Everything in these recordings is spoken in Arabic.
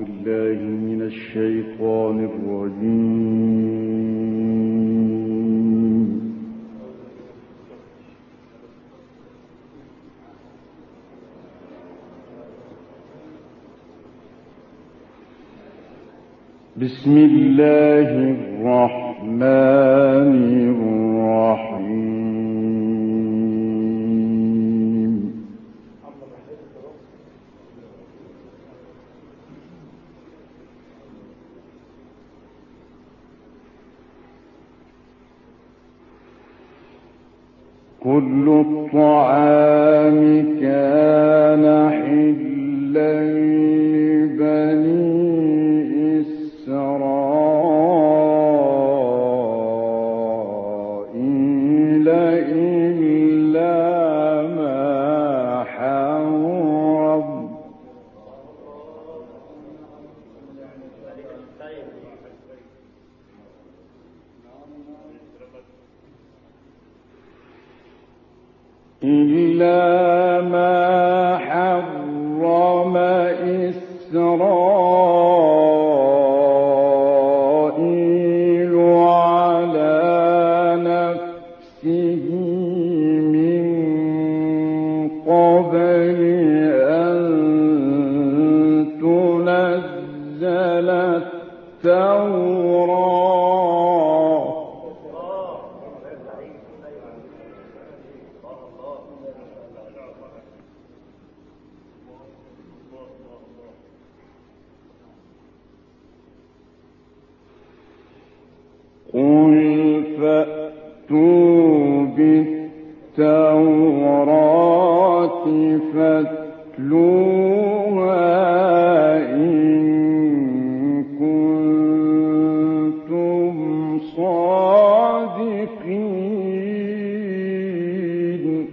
بالله من الشيطان الرجيم. بسم الله الرحمن الرحيم. كل الطعام كان حلا لبني إسرائيل إلا ما حرم إسرائيل على نفسه من قبل أن تنزل التوراة. قل فأتوا بالتوراة فاتلوها إن كنتم صادقين.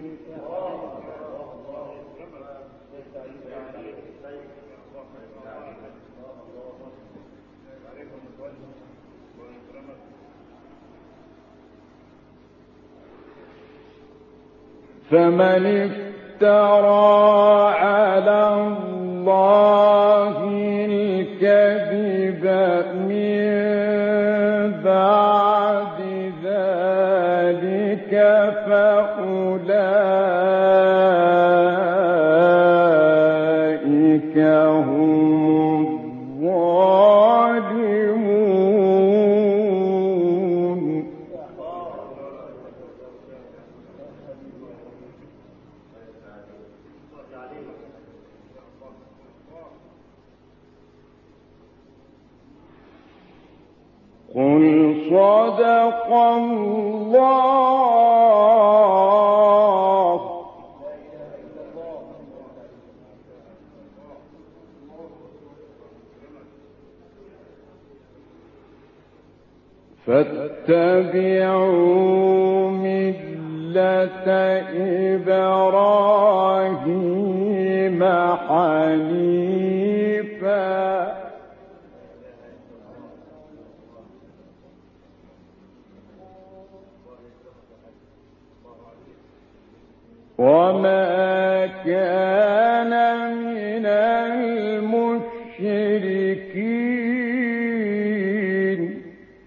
فمن افترى على الله الكذب من بعد ذلك فأولئك هم الظالمون. قل صدق الله. فاتبعوا ملة إبراهيم حنيفا وما كان من المشركين.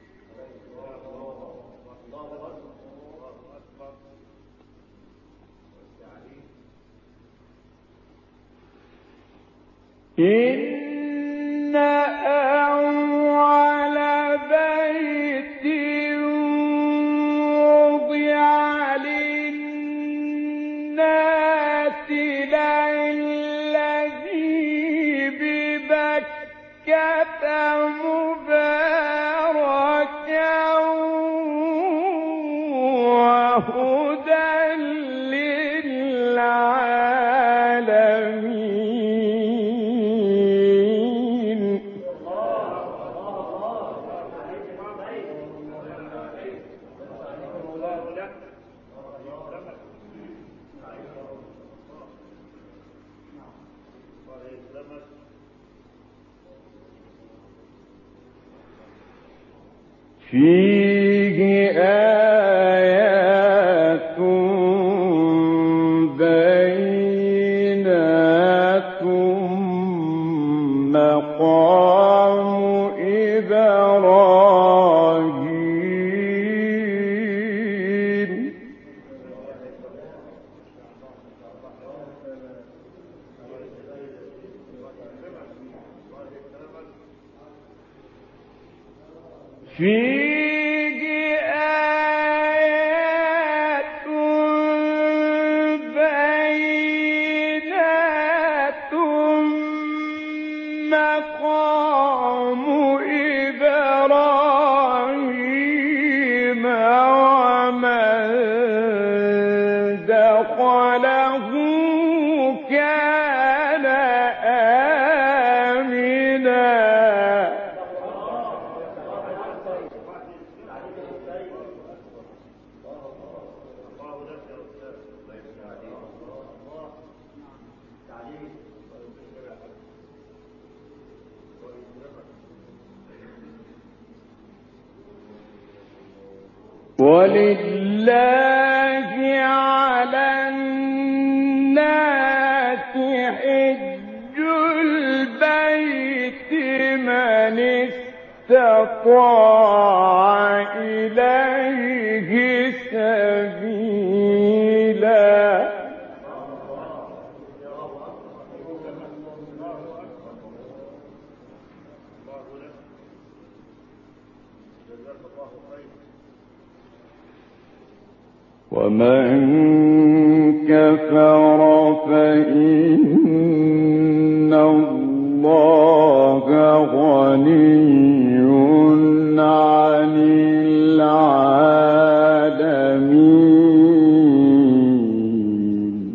إن أول بيت وضع للناس للذي ببكة مباركا وهدى للعالمين. فيه آيات بينات مقام إبراهيم فيه آيات بينات مقام إبراهيم ومن دخله كان آمنا ولله على الناس حج البيت من استطاع إليه سبيلا ومن كفر فإن الله غني عن العالمين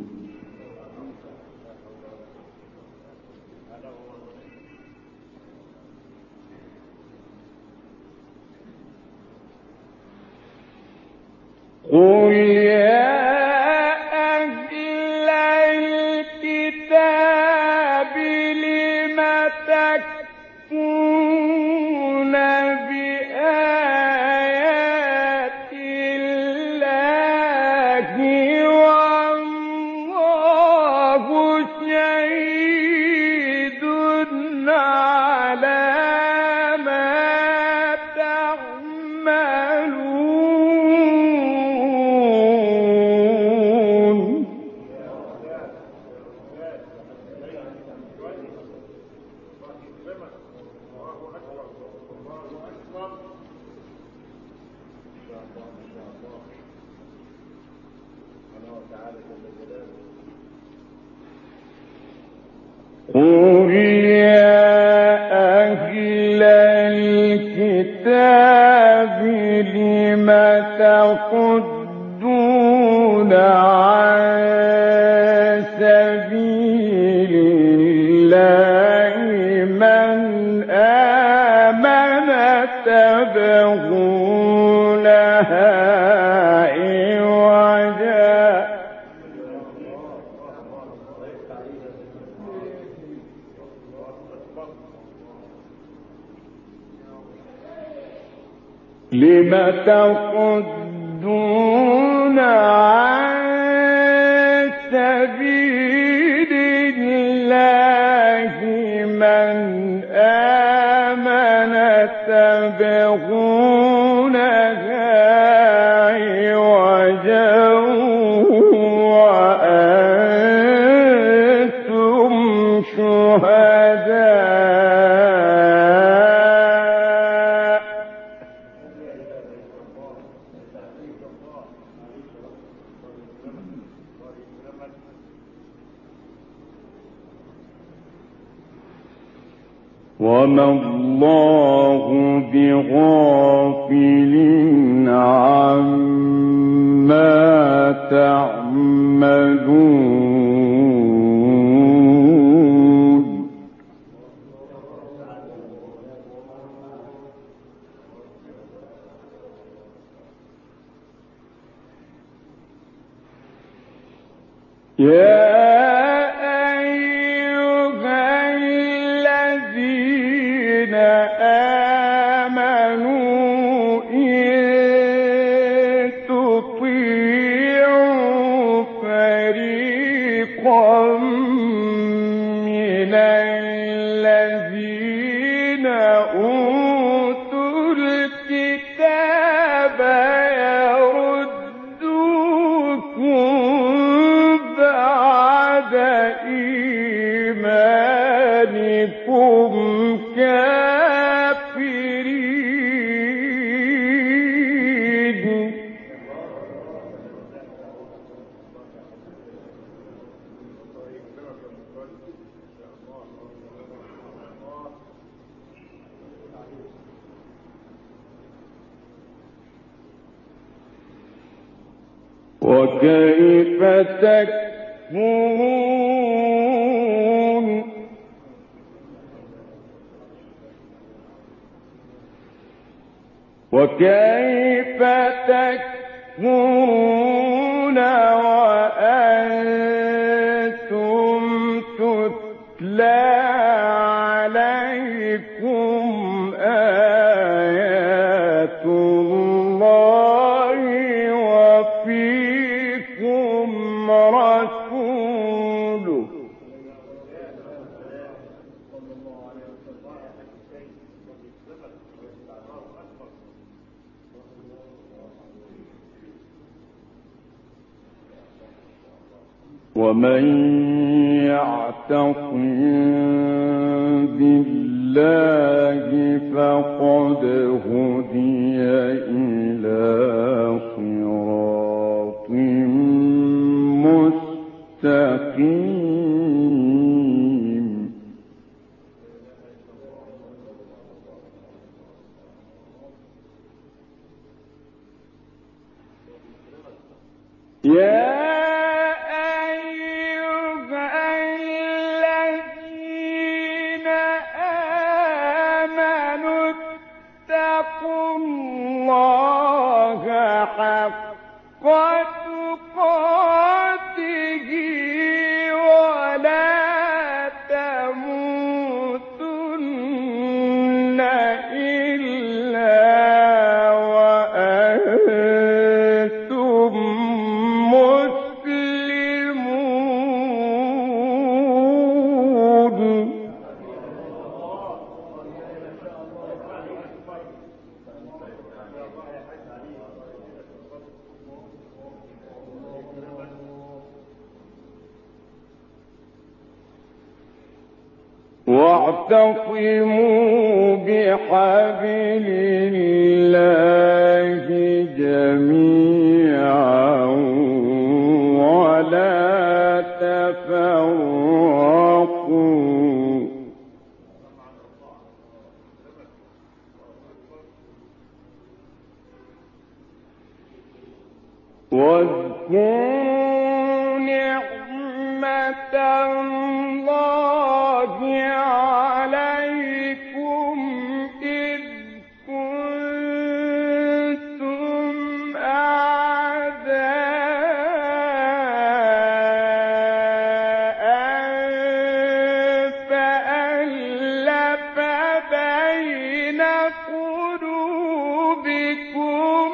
قل يا أهل الكتاب لم تكفرون بآيات الله والله شهيد على ما تعملون قل يا أهل الكتاب لم تصدون عن سبيل الله من آمن تبغونها عوجا لم تصدون عن سبيل الله من آمن تبغونها عوجا وأنتم شهداء وما الله بغافل عما تعملون يا أيها الذين آمنوا إن تطيعوا فريقا من الذين أوتوا الكتاب يردوكم بعد إيمانكم كافرين. وكيف تكفرون وأنتم تتلى عليكم آيات الله وفيكم رسوله ومن يعتصم بالله فقد هدي إلى صراط مستقيم. يا حق تقاته ولا تموتن إلا وأنتم مسلمون. واعتصموا بحبل الله جميعا ولا تفرقوا. واذكروا نعمة الله عليكم إذ كنتم أعداء فألف بين قلوبكم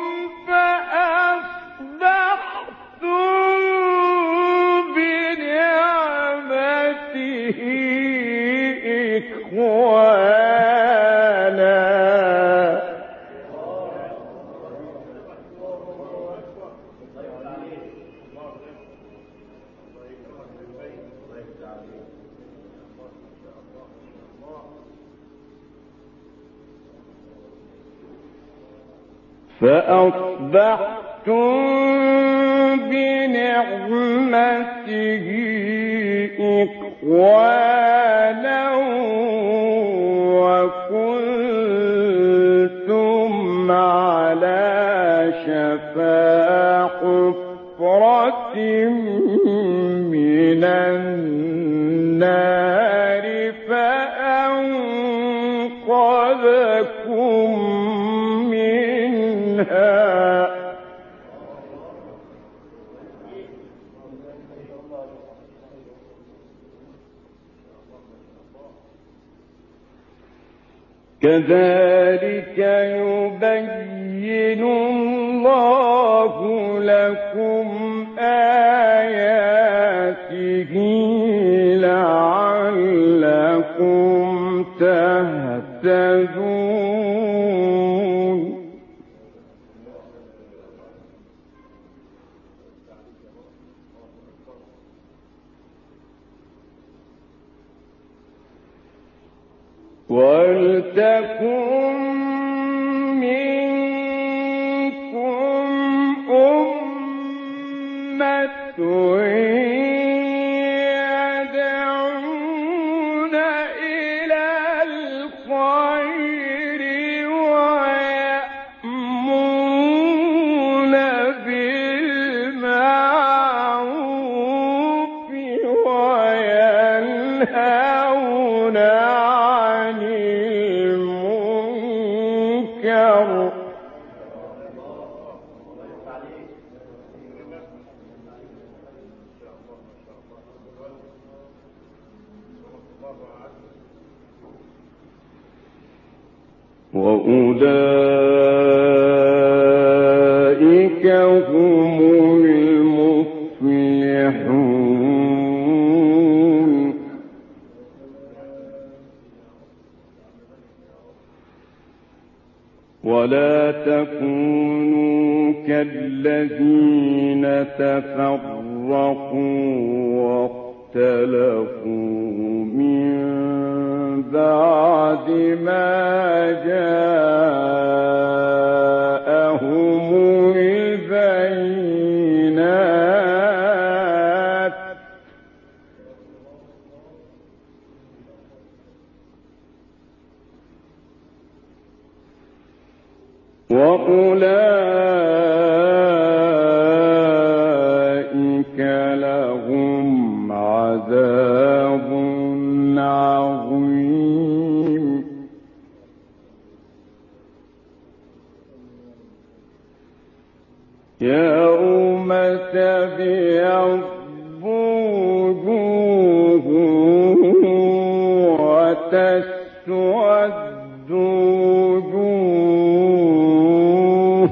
فأصبحتم بنعمته إخوانا وكنتم على شفا حفرة من النار فأنقذكم منها. كذلك يبين الله لكم آياته لعلكم تهتدون ولتكن منكم أمة يدعون إلى الخير ويأمرون بالمعروف وينهون عن المنكر وأولئك هم المفلحون ولا تكونوا كالذين تفرقوا واختلفوا من بعد ما جاءهم البينات وأولئك لهم عذاب عظيم يوم تبيض وجوه وتسود وجوه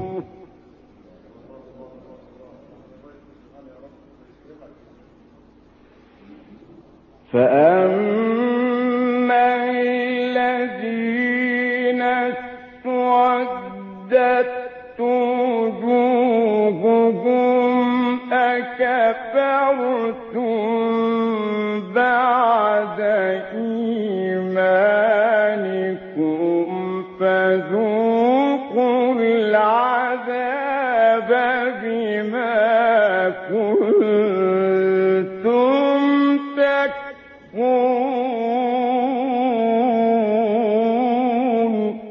فأما الذين اسودت وجوههم أكفرتم بعد إيمانكم فذوقوا العذاب بما كنتم تكفرون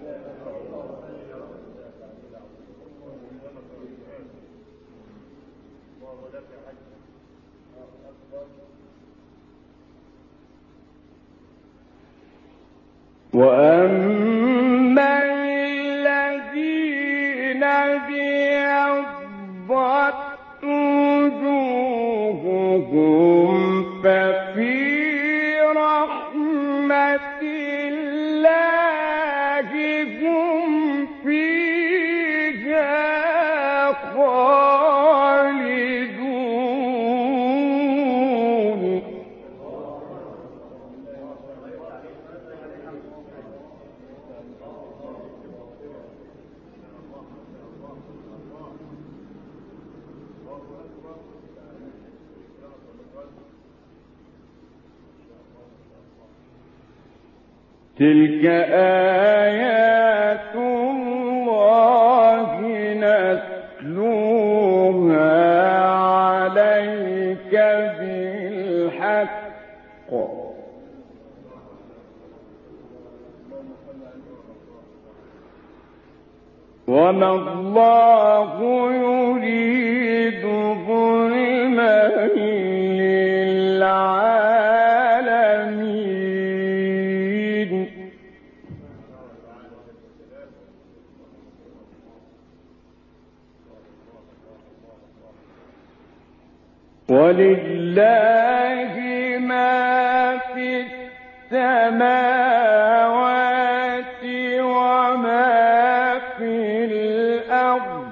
وأما الذين ابيضت وجوههم ففي رحمة الله هم فيها خالدون تلك آيات الله نتلوها عليك بالحق وما الله يريد ظلما للعالمين ولله ما في السماوات وما في الأرض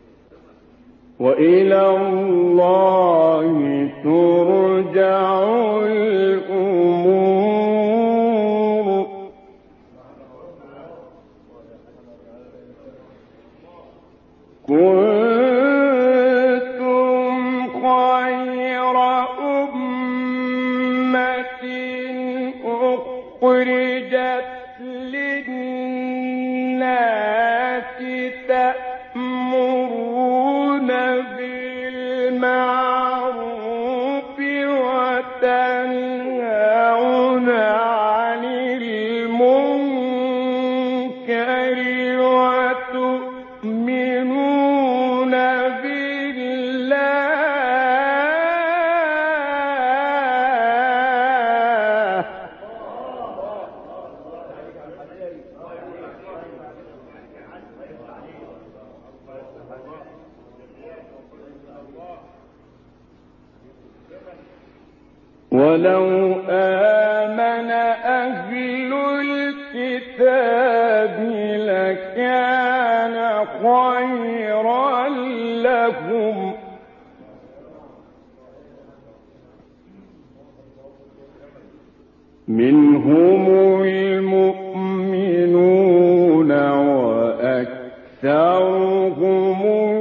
وإلى الله ترجع أخرجت للناس تأمرون بالمعروف وتنهون عن المنكر وتؤمنون بالله ولو آمن أهل الكتاب لكان خيرا لهم منهم المؤمنون وأكثرهم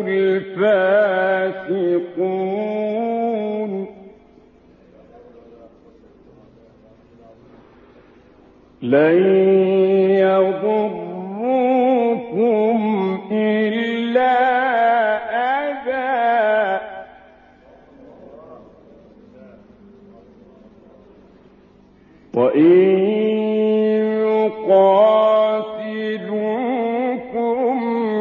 الفاسقون لن يضروكم إلا أذى وإن يقاتلوكم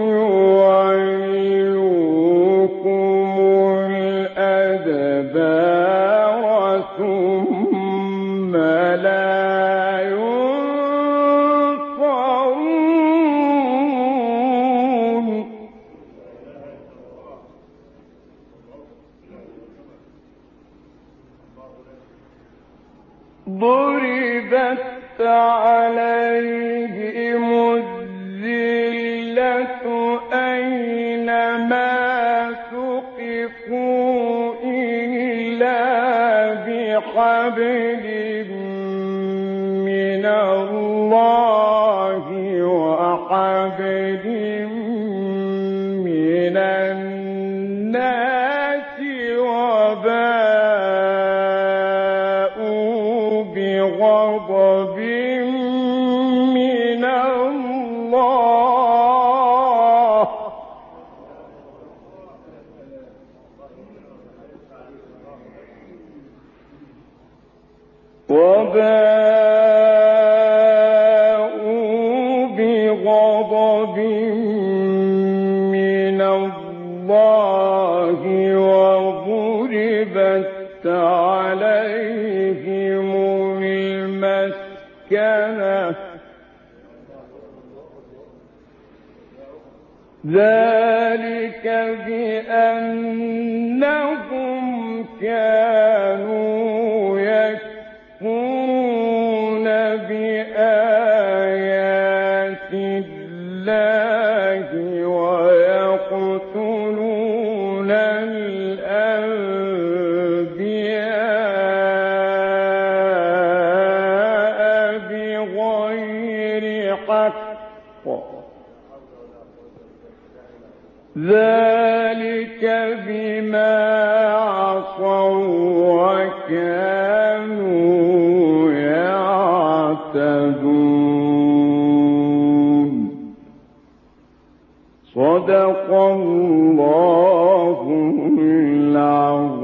يولوكم الأدبار ثم لا ضربت عليهم الذلة أينما ثقفوا إلا بحبل من الله وحبل من الناس بغضب من الله وباءوا بغضب من الله وضربت عليهم المسكنة ذلك بأنهم كانوا يكفرون بآيات الله ويقتلون الأنبياء بغير حق ذلك بما عصوا وكانوا يعتدون صدق الله العظيم.